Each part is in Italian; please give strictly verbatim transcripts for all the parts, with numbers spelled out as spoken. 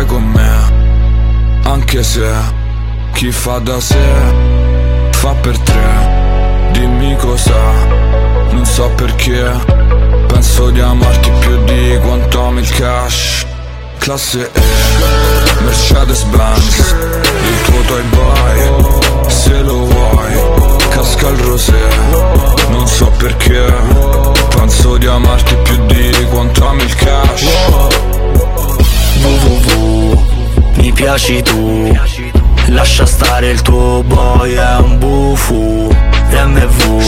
Stai con me, anche se chi fa da sé fa per tre. Dimmi cosa, non so perché. Penso di amarti più di quanto ami il cash. Classe E, Mercedes Benz, il tuo toy boy. Se lo vuoi, casca il rosé. Non so perché. Penso di amarti più di quanto ami il cash. www, mi piaci tu. Lascia stare il tuo boy, è un bufu. M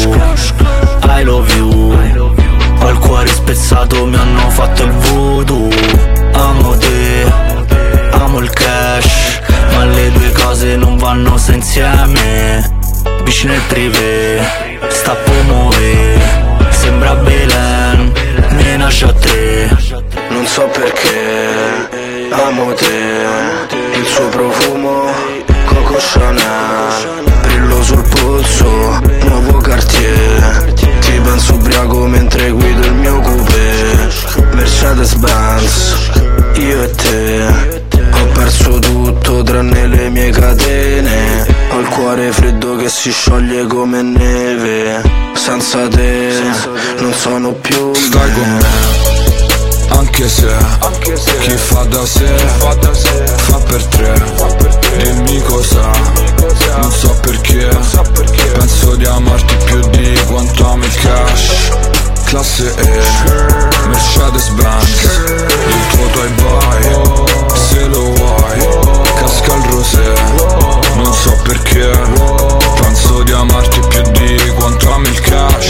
V, I love you. Ho il cuore spezzato, mi hanno fatto il voodoo. Amo te, amo il cash, ma le due cose non vanno se insieme. Vicino il privé, sta a muove. Sembra Belen, me nasce a tre. Non so perché, amo te. Il suo profumo, Coco Chanel. Brillo sul polso, nuovo Cartier. Ti penso ubriaco mentre guido il mio coupé. Mercedes Benz, io e te. Ho perso tutto tranne le mie catene. Ho il cuore freddo che si scioglie come neve. Senza te non sono più me. Stai con me, anche se, anche se chi fa da sé fa, da sé, fa per tre. Dimmi cosa, non so perché. Penso di amarti più di quanto ami il cash. Classe E, Mercedes Benz, il tuo toy boy. Se lo vuoi, casca il rosé. Non so perché. Penso di amarti più di quanto ami il cash.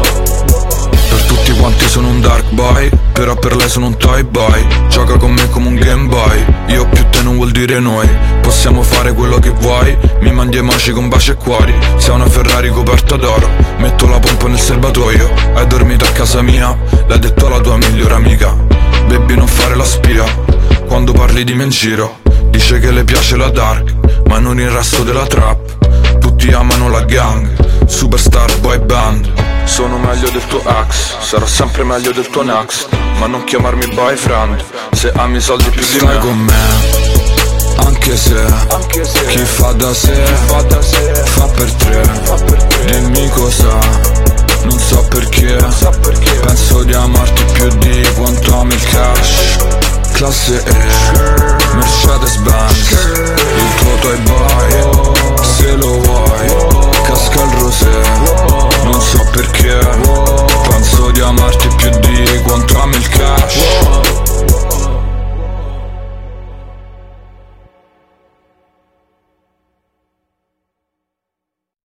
Per tutti quanti sono un dark boy, però per lei sono un toy boy. Gioca con me come un Game Boy. Io più te non vuol dire noi. Possiamo fare quello che vuoi. Mi mandi emoji con baci e cuori. Sei una Ferrari coperta d'oro. Metto la pompa nel serbatoio. Hai dormito a casa mia, l'hai detto alla tua migliore amica. Baby, non fare la spia quando parli di me in giro. Dice che le piace la dark, ma non il resto della trap. Tutti amano la gang, superstar boy band. Sono meglio del tuo ex, sarò sempre meglio del tuo next. Ma non chiamarmi boyfriend se ami i soldi più di me. Stai con me, anche se, anche se chi fa da sé fa, da sé, fa per tre. Dimmi cosa, non so perché. Penso di amarti più di quanto ami il cash. Classe E, Mercedes Benz, il tuo toy boy.